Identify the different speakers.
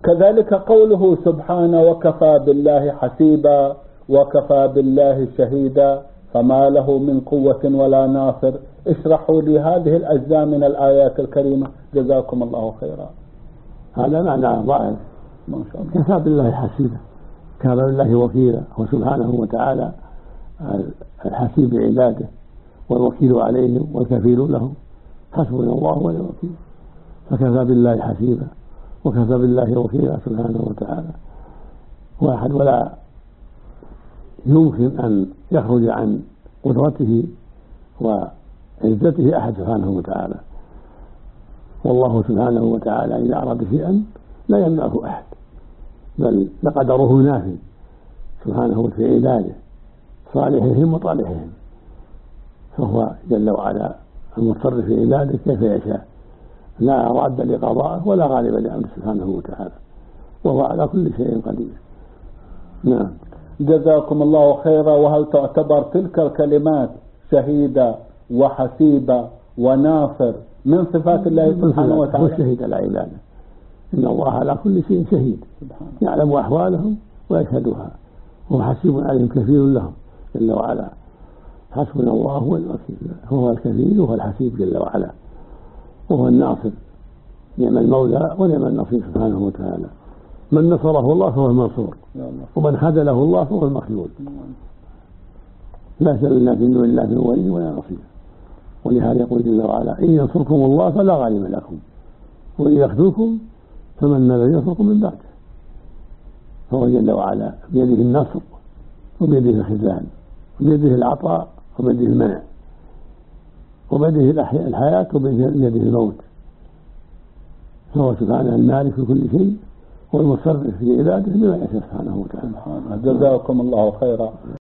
Speaker 1: كذلك قوله سبحانه وكفى بالله حسيبا وكفى بالله شهيدا فما له من قوة ولا ناصر. اشرحوا لي هذه الأجزاء من الآيات الكريمة جزاكم الله خيرا.
Speaker 2: هذا معنى ضعيف.
Speaker 1: ما شاء الله.
Speaker 2: كفى بالله حسيبا، كفى بالله وكيلا، هو سبحانه وتعالى الحسيب بعباده والوكيل عليهم والكفيل لهم، حسبنا الله ونعم الوكيل. فكفى بالله حسيبا وكفى بالله وكيلا سبحانه وتعالى واحد، ولا يمكن أن يخرج عن قدرته وعزته أحد سبحانه وتعالى. والله سبحانه وتعالى إذا أراد شيئا لا يمنعه أحد، بل لقدره نافذ سبحانه في عباده صالحهم وطالحهم، فهو جل وعلا المتصرف في عباده كيف يشاء، لا راد لقضائه ولا غالب لأمره سبحانه وتعالى، وهو على كل شيء قدير. نعم.
Speaker 1: جزاكم الله خيرا. وهل تعتبر تلك الكلمات شهيدة وحسيبة وناصر من صفات الله سبحانه وتعالى؟
Speaker 2: هو شهيد على عباده، إن الله على كل شيء شهيد يعلم أحوالهم ويشهدها، وهو حسيب عليهم كفيل لهم جل وعلا. حسبنا الله والوكيل، هو الكفيل وهو الحسيب جل وعلا، وهو الناصر، نعم المولى ونعم النصير سبحانه وتعالى. من نصره الله فهو المنصور، ومن خذله الله فهو المخذول. لا لنا من دون الله من ولي ولا نصير. ولهذا يقول جل وعلا إن ينصركم الله فلا غالب لكم وإن يخذلكم فمن الذي ينصركم من بعده. فهو جل وعلا بيده النصر وبيده الخذلان وبيده العطاء وبيده المنع وبيده الحياة وبيده الموت. فهو سبحانه المالك في كل شيء والمتصرف في عباده بما يشاء سبحانه وتعالى.
Speaker 1: جزاكم الله خيرا.